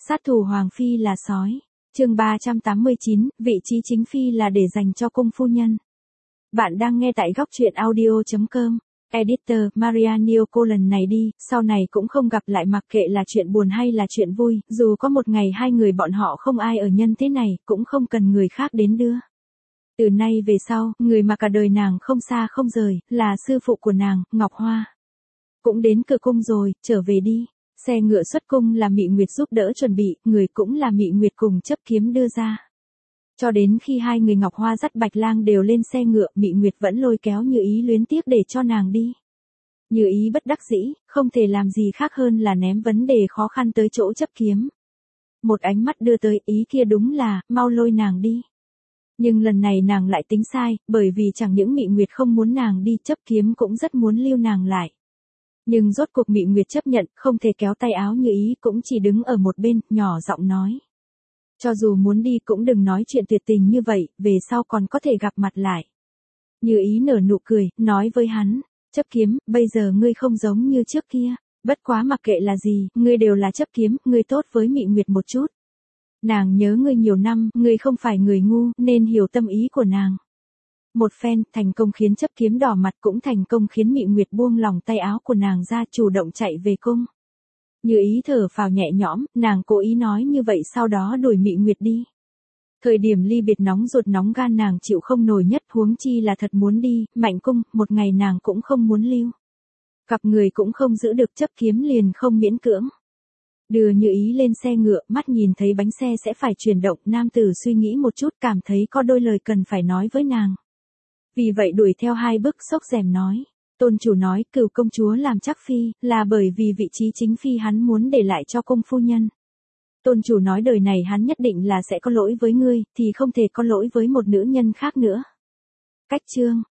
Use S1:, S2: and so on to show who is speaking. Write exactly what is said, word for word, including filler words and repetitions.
S1: Sát thủ Hoàng Phi là sói. Chương ba trăm tám mươi chín, vị trí chính phi là để dành cho cung phu nhân. Bạn đang nghe tại góc truyện audio chấm com. Editor, Maria Nioko lần này đi, sau này cũng không gặp lại, mặc kệ là chuyện buồn hay là chuyện vui, dù có một ngày hai người bọn họ không ai ở nhân thế này, cũng không cần người khác đến đưa. Từ nay về sau, người mà cả đời nàng không xa không rời, là sư phụ của nàng, Ngọc Hoa. Cũng đến cửa cung rồi, trở về đi. Xe ngựa xuất cung là Mị Nguyệt giúp đỡ chuẩn bị, người cũng là Mị Nguyệt cùng chấp kiếm đưa ra. Cho đến khi hai người Ngọc Hoa dắt Bạch Lang đều lên xe ngựa, Mị Nguyệt vẫn lôi kéo Như Ý luyến tiếc để cho nàng đi. Như Ý bất đắc dĩ, không thể làm gì khác hơn là ném vấn đề khó khăn tới chỗ chấp kiếm. Một ánh mắt đưa tới, ý kia đúng là, mau lôi nàng đi. Nhưng lần này nàng lại tính sai, bởi vì chẳng những Mị Nguyệt không muốn nàng đi, chấp kiếm cũng rất muốn lưu nàng lại. Nhưng rốt cuộc Mị Nguyệt chấp nhận, không thể kéo tay áo Như Ý, cũng chỉ đứng ở một bên, nhỏ giọng nói. Cho dù muốn đi cũng đừng nói chuyện tuyệt tình như vậy, về sau còn có thể gặp mặt lại. Như Ý nở nụ cười, nói với hắn, chấp kiếm, bây giờ ngươi không giống như trước kia, bất quá mặc kệ là gì, ngươi đều là chấp kiếm, ngươi tốt với Mị Nguyệt một chút. Nàng nhớ ngươi nhiều năm, ngươi không phải người ngu, nên hiểu tâm ý của nàng. Một phen, thành công khiến chấp kiếm đỏ mặt, cũng thành công khiến Mị Nguyệt buông lòng tay áo của nàng ra, chủ động chạy về cung. Như Ý thở phào nhẹ nhõm, nàng cố ý nói như vậy sau đó đuổi Mị Nguyệt đi. Thời điểm ly biệt nóng ruột nóng gan nàng chịu không nổi nhất, huống chi là thật muốn đi, Mạnh cung, một ngày nàng cũng không muốn lưu. Cặp người cũng không giữ được, chấp kiếm liền không miễn cưỡng. Đưa Như Ý lên xe ngựa, mắt nhìn thấy bánh xe sẽ phải chuyển động, nam tử suy nghĩ một chút, cảm thấy có đôi lời cần phải nói với nàng. Vì vậy đuổi theo hai bước, xốc rèm nói. Tôn chủ nói, Cửu công chúa làm chắc phi, là bởi vì vị trí chính phi hắn muốn để lại cho cung phu nhân. Tôn chủ nói đời này hắn nhất định là sẽ có lỗi với ngươi, thì không thể có lỗi với một nữ nhân khác nữa. Cách chương.